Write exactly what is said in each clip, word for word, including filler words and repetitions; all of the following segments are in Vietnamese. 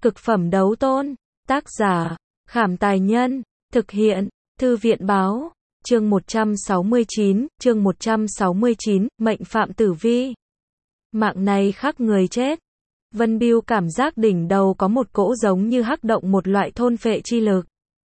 Cực phẩm đấu tôn. Tác giả, Khảm Tài Nhân. Thực hiện, Thư viện Báo. Chương một trăm sáu mươi chín, chương một trăm sáu mươi chín, mệnh phạm tử vi. Mạng này khác người chết. Vân Bưu cảm giác đỉnh đầu có một cỗ giống như hắc động, một loại thôn phệ chi lực.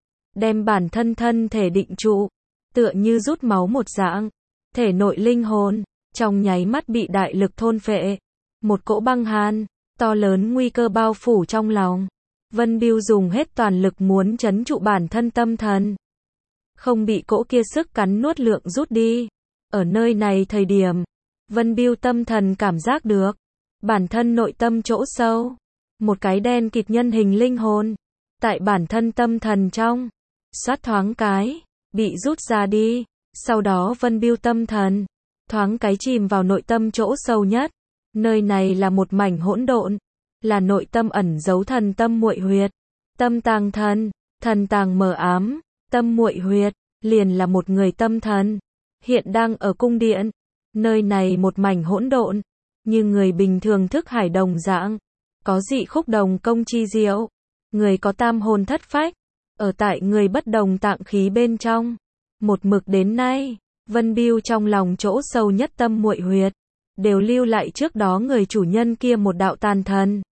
Đem bản thân thân thể định trụ, tựa như rút máu một dạng. Thể nội linh hồn, trong nháy mắt bị đại lực thôn phệ. Một cỗ băng hàn, to lớn nguy cơ bao phủ trong lòng. Vân Bưu dùng hết toàn lực muốn trấn trụ bản thân tâm thần. Không bị cỗ kia sức cắn nuốt lượng rút đi. Ở nơi này thời điểm, Vân Bưu tâm thần cảm giác được. Bản thân nội tâm chỗ sâu. Một cái đen kịt nhân hình linh hồn. Tại bản thân tâm thần trong. Xoát thoáng cái, bị rút ra đi. Sau đó Vân Bưu tâm thần. Thoáng cái chìm vào nội tâm chỗ sâu nhất. Nơi này là một mảnh hỗn độn. Là nội tâm ẩn giấu thần tâm muội huyệt. Tâm tàng thần, thần tàng mờ ám. Tâm muội huyệt, liền là một người tâm thần. Hiện đang ở cung điện. Nơi này một mảnh hỗn độn. Như người bình thường thức hải đồng dạng. Có dị khúc đồng công chi diệu. Người có tam hồn thất phách. Ở tại người bất đồng tạng khí bên trong. Một mực đến nay, Vân Bưu trong lòng chỗ sâu nhất tâm muội huyệt. Đều lưu lại trước đó người chủ nhân kia một đạo tàn thần.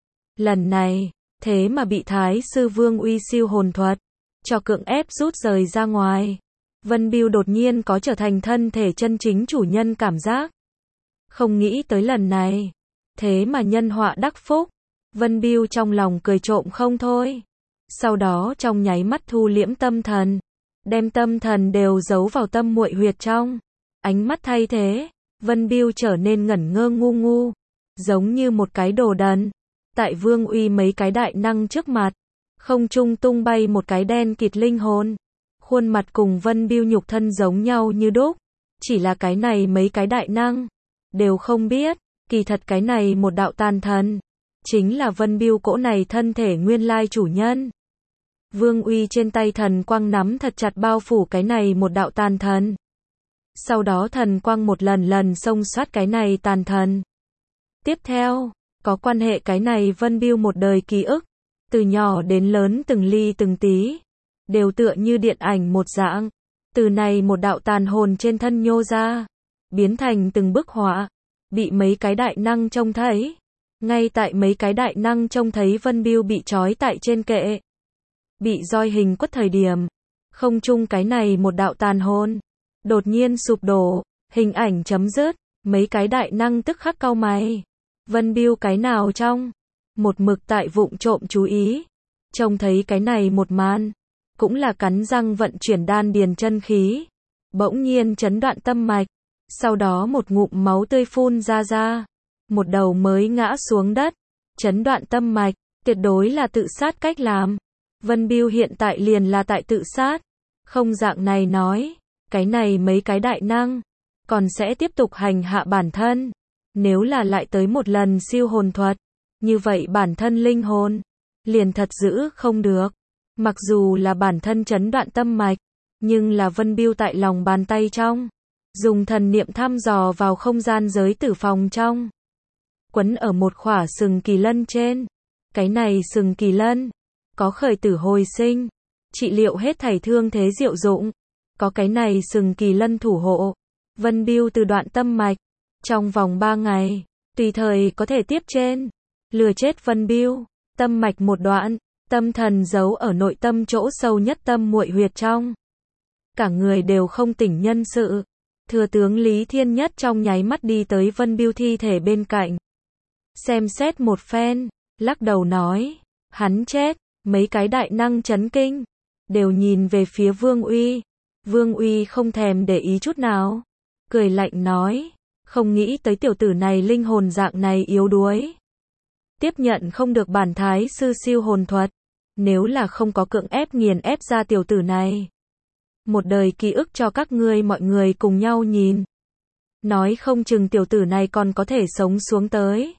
Lần này, thế mà bị Thái sư Vương Uy siêu hồn thuật. Cho cưỡng ép rút rời ra ngoài. Vân Bưu đột nhiên có trở thành thân thể chân chính chủ nhân cảm giác. Không nghĩ tới lần này. Thế mà nhân họa đắc phúc. Vân Bưu trong lòng cười trộm không thôi. Sau đó trong nháy mắt thu liễm tâm thần. Đem tâm thần đều giấu vào tâm muội huyệt trong. Ánh mắt thay thế. Vân Bưu trở nên ngẩn ngơ ngu ngu. Giống như một cái đồ đần. Tại Vương Uy mấy cái đại năng trước mặt. Không trung tung bay một cái đen kịt linh hồn. Khuôn mặt cùng Vân Bưu nhục thân giống nhau như đúc. Chỉ là cái này mấy cái đại năng. Đều không biết. Kỳ thật cái này một đạo tàn thần. Chính là Vân Bưu cỗ này thân thể nguyên lai chủ nhân. Vương Uy trên tay thần quang nắm thật chặt bao phủ cái này một đạo tàn thần. Sau đó thần quang một lần lần xông xoát cái này tàn thần. Tiếp theo, có quan hệ cái này Vân Bưu một đời ký ức. Từ nhỏ đến lớn từng ly từng tí. Đều tựa như điện ảnh một dạng. Từ này một đạo tàn hồn trên thân nhô ra. Biến thành từng bức họa. Bị mấy cái đại năng trông thấy. Ngay tại mấy cái đại năng trông thấy Vân Bưu bị trói tại trên kệ. Bị roi hình quất thời điểm. Không chung cái này một đạo tàn hồn. Đột nhiên sụp đổ. Hình ảnh chấm dứt. Mấy cái đại năng tức khắc cau mày. Vân Bưu cái nào trong. Một mực tại vụng trộm chú ý. Trông thấy cái này một màn. Cũng là cắn răng vận chuyển đan điền chân khí. Bỗng nhiên chấn đoạn tâm mạch. Sau đó một ngụm máu tươi phun ra ra. Một đầu mới ngã xuống đất. Chấn đoạn tâm mạch. Tuyệt đối là tự sát cách làm. Vân Bưu hiện tại liền là tại tự sát. Không dạng này nói. Cái này mấy cái đại năng. Còn sẽ tiếp tục hành hạ bản thân. Nếu là lại tới một lần siêu hồn thuật. Như vậy bản thân linh hồn. Liền thật giữ không được. Mặc dù là bản thân chấn đoạn tâm mạch. Nhưng là Vân Bưu tại lòng bàn tay trong. Dùng thần niệm thăm dò vào không gian giới tử phòng trong. Quấn ở một khỏa sừng kỳ lân trên. Cái này sừng kỳ lân. Có khởi tử hồi sinh. Trị liệu hết thảy thương thế diệu dụng. Có cái này sừng kỳ lân thủ hộ. Vân Bưu từ đoạn tâm mạch. Trong vòng ba ngày. Tùy thời có thể tiếp trên. Lừa chết Vân Bưu. Tâm mạch một đoạn. Tâm thần giấu ở nội tâm chỗ sâu nhất tâm muội huyệt trong. Cả người đều không tỉnh nhân sự. Thừa tướng Lý Thiên Nhất trong nháy mắt đi tới Vân Bưu thi thể bên cạnh. Xem xét một phen. Lắc đầu nói. Hắn chết. Mấy cái đại năng chấn kinh. Đều nhìn về phía Vương Uy. Vương Uy không thèm để ý chút nào. Cười lạnh nói. Không nghĩ tới tiểu tử này linh hồn dạng này yếu đuối. Tiếp nhận không được bản thái sư siêu hồn thuật. Nếu là không có cưỡng ép nghiền ép ra tiểu tử này. Một đời ký ức cho các ngươi mọi người cùng nhau nhìn. Nói không chừng tiểu tử này còn có thể sống xuống tới.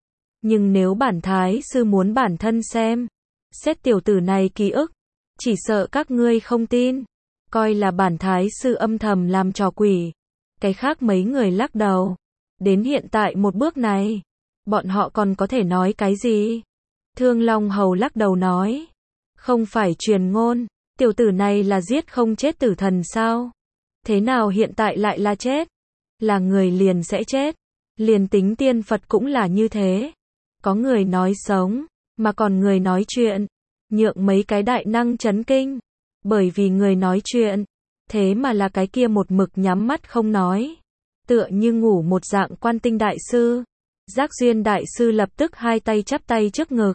Nhưng nếu bản thái sư muốn bản thân xem. Xét tiểu tử này ký ức. Chỉ sợ các ngươi không tin. Coi là bản thái sư âm thầm làm trò quỷ. Cái khác mấy người lắc đầu. Đến hiện tại một bước này. Bọn họ còn có thể nói cái gì? Thương Long Hầu lắc đầu nói. Không phải truyền ngôn, tiểu tử này là giết không chết tử thần sao? Thế nào hiện tại lại là chết? Là người liền sẽ chết. Liền tính tiên Phật cũng là như thế. Có người nói sống, mà còn người nói chuyện. Nhượng mấy cái đại năng chấn kinh. Bởi vì người nói chuyện, thế mà là cái kia một mực nhắm mắt không nói. Tựa như ngủ một dạng Quan Tinh Đại Sư. Giác Duyên Đại Sư lập tức hai tay chắp tay trước ngực.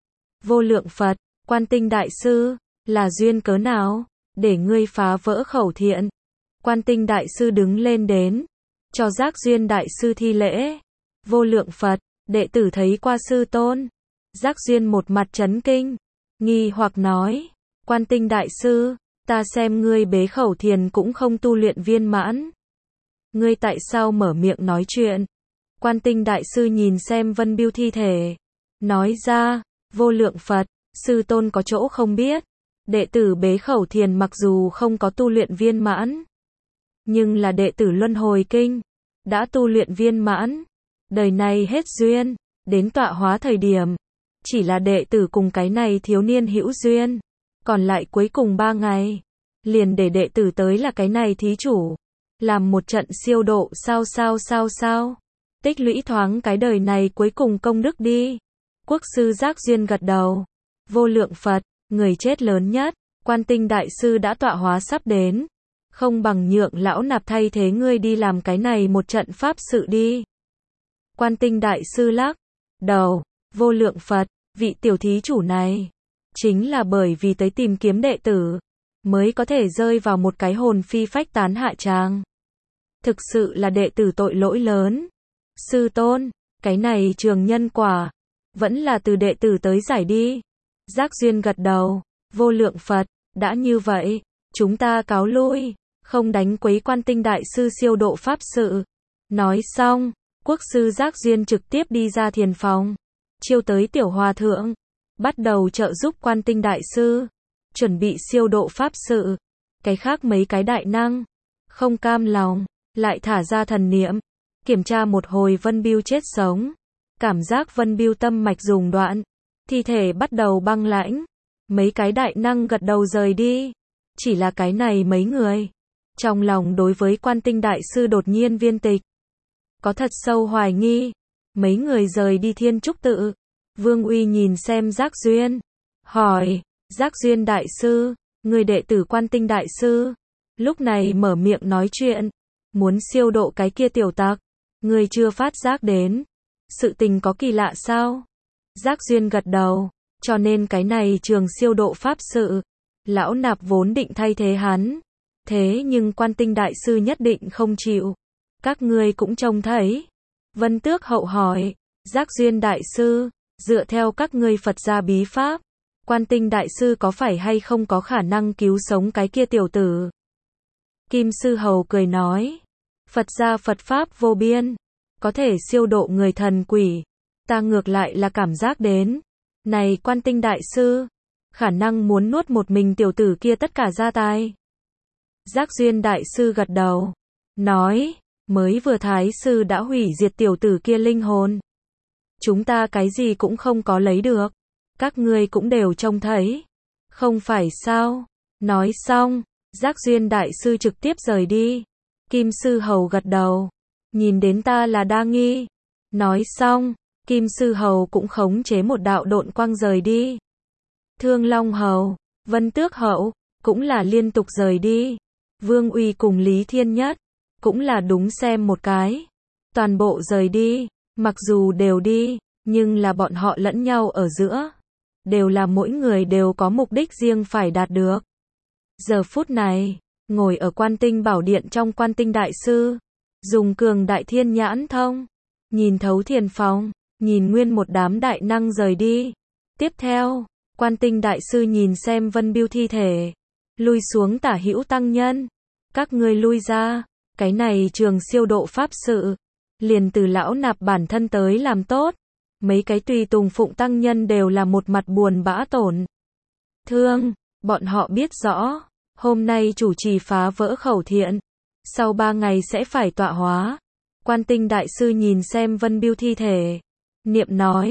Vô lượng Phật, Quan Tinh Đại Sư, là duyên cớ nào, để ngươi phá vỡ khẩu thiện. Quan Tinh Đại Sư đứng lên đến, cho Giác Duyên Đại Sư thi lễ. Vô lượng Phật, đệ tử thấy qua sư tôn. Giác Duyên một mặt chấn kinh, nghi hoặc nói, Quan Tinh Đại Sư, ta xem ngươi bế khẩu thiền cũng không tu luyện viên mãn. Ngươi tại sao mở miệng nói chuyện? Quan Tinh Đại Sư nhìn xem Vân Bưu thi thể, nói ra, vô lượng Phật, sư tôn có chỗ không biết. Đệ tử bế khẩu thiền mặc dù không có tu luyện viên mãn, nhưng là đệ tử luân hồi kinh, đã tu luyện viên mãn. Đời này hết duyên, đến tọa hóa thời điểm, chỉ là đệ tử cùng cái này thiếu niên hữu duyên. Còn lại cuối cùng ba ngày, liền để đệ tử tới là cái này thí chủ. Làm một trận siêu độ sao sao sao sao. Tích lũy thoáng cái đời này cuối cùng công đức đi. Quốc sư Giác Duyên gật đầu. Vô lượng Phật, người chết lớn nhất, Quan Tinh Đại Sư đã tọa hóa sắp đến. Không bằng nhượng lão nạp thay thế ngươi đi làm cái này một trận pháp sự đi. Quan Tinh Đại Sư lắc đầu. Vô lượng Phật, vị tiểu thí chủ này, chính là bởi vì tới tìm kiếm đệ tử, mới có thể rơi vào một cái hồn phi phách tán hạ tràng. Thực sự là đệ tử tội lỗi lớn. Sư tôn, cái này trường nhân quả, vẫn là từ đệ tử tới giải đi. Giác Duyên gật đầu. Vô lượng Phật, đã như vậy, chúng ta cáo lui, không đánh quấy Quan Tinh Đại Sư siêu độ pháp sự. Nói xong, quốc sư Giác Duyên trực tiếp đi ra thiền phòng, chiêu tới tiểu hòa thượng, bắt đầu trợ giúp Quan Tinh Đại Sư, chuẩn bị siêu độ pháp sự. Cái khác mấy cái đại năng, không cam lòng, lại thả ra thần niệm, kiểm tra một hồi Vân Bưu chết sống. Cảm giác Vân Bưu tâm mạch dùng đoạn, thi thể bắt đầu băng lãnh. Mấy cái đại năng gật đầu rời đi. Chỉ là cái này mấy người, trong lòng đối với Quan Tinh Đại Sư đột nhiên viên tịch, có thật sâu hoài nghi. Mấy người rời đi Thiên Trúc Tự. Vương Uy nhìn xem Giác Duyên, hỏi, Giác Duyên Đại Sư, người đệ tử Quan Tinh Đại Sư, lúc này mở miệng nói chuyện, muốn siêu độ cái kia tiểu tặc, người chưa phát giác đến. Sự tình có kỳ lạ sao? Giác Duyên gật đầu, cho nên cái này trường siêu độ pháp sự, lão nạp vốn định thay thế hắn. Thế nhưng Quan Tinh Đại Sư nhất định không chịu. Các ngươi cũng trông thấy. Vân Tước Hậu hỏi, Giác Duyên Đại Sư, dựa theo các ngươi Phật gia bí pháp, Quan Tinh Đại Sư có phải hay không có khả năng cứu sống cái kia tiểu tử? Kim Sư Hầu cười nói, Phật gia Phật pháp vô biên, có thể siêu độ người thần quỷ. Ta ngược lại là cảm giác đến, này Quan Tinh Đại Sư, khả năng muốn nuốt một mình tiểu tử kia tất cả gia tài. Giác Duyên Đại Sư gật đầu, nói, mới vừa Thái Sư đã hủy diệt tiểu tử kia linh hồn. Chúng ta cái gì cũng không có lấy được. Các ngươi cũng đều trông thấy. Không phải sao? Nói xong, Giác Duyên Đại Sư trực tiếp rời đi. Kim Sư Hầu gật đầu, nhìn đến ta là đa nghi. Nói xong, Kim Sư Hầu cũng khống chế một đạo độn quang rời đi. Thương Long Hầu, Vân Tước Hậu, cũng là liên tục rời đi. Vương Uy cùng Lý Thiên Nhất, cũng là đúng xem một cái. Toàn bộ rời đi, mặc dù đều đi, nhưng là bọn họ lẫn nhau ở giữa. Đều là mỗi người đều có mục đích riêng phải đạt được. Giờ phút này, ngồi ở Quan Tinh Bảo Điện trong Quan Tinh Đại Sư, dùng cường đại thiên nhãn thông, nhìn thấu thiền phòng, nhìn nguyên một đám đại năng rời đi. Tiếp theo, Quan Tinh Đại Sư nhìn xem Vân Bưu thi thể, lui xuống tả hữu tăng nhân. Các ngươi lui ra, cái này trường siêu độ pháp sự, liền từ lão nạp bản thân tới làm tốt. Mấy cái tùy tùng phụng tăng nhân đều là một mặt buồn bã tổn thương. Bọn họ biết rõ, hôm nay chủ trì phá vỡ khẩu thiện, sau ba ngày sẽ phải tọa hóa. Quan Tinh Đại Sư nhìn xem Vân Bưu thi thể, niệm nói,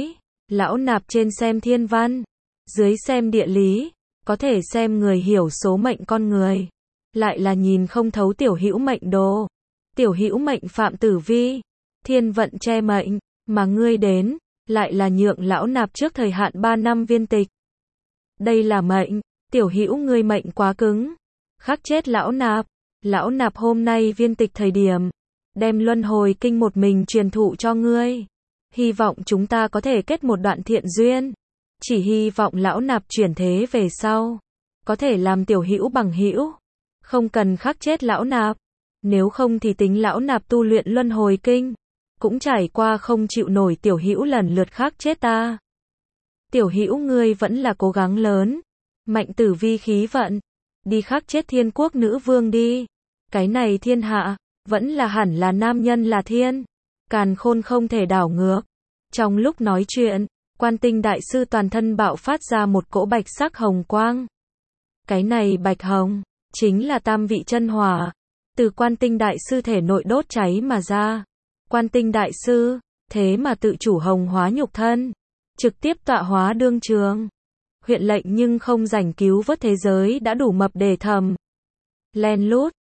Lão nạp trên xem thiên văn, dưới xem địa lý, có thể xem người hiểu số mệnh con người, lại là nhìn không thấu tiểu hữu mệnh đồ. Tiểu hữu mệnh phạm tử vi, thiên vận che mệnh, mà ngươi đến, lại là nhượng lão nạp trước thời hạn ba năm viên tịch. Đây là mệnh, tiểu hữu ngươi mệnh quá cứng, khắc chết lão nạp. Lão nạp hôm nay viên tịch thời điểm, đem luân hồi kinh một mình truyền thụ cho ngươi. Hy vọng chúng ta có thể kết một đoạn thiện duyên. Chỉ hy vọng lão nạp chuyển thế về sau, có thể làm tiểu hữu bằng hữu, không cần khắc chết lão nạp. Nếu không thì tính lão nạp tu luyện luân hồi kinh, cũng trải qua không chịu nổi tiểu hữu lần lượt khắc chết ta. Tiểu hữu ngươi vẫn là cố gắng lớn, mạnh tử vi khí vận, đi khắc chết thiên quốc nữ vương đi. Cái này thiên hạ, vẫn là hẳn là nam nhân là thiên, càn khôn không thể đảo ngược. Trong lúc nói chuyện, Quan Tinh đại sư toàn thân bạo phát ra một cỗ bạch sắc hồng quang. Cái này bạch hồng, chính là tam vị chân hỏa, từ Quan Tinh đại sư thể nội đốt cháy mà ra. Quan Tinh đại sư, thế mà tự chủ hồng hóa nhục thân, trực tiếp tọa hóa đương trường. Huyện lệnh nhưng không rảnh cứu vớt thế giới đã đủ mập để thầm. Len lút,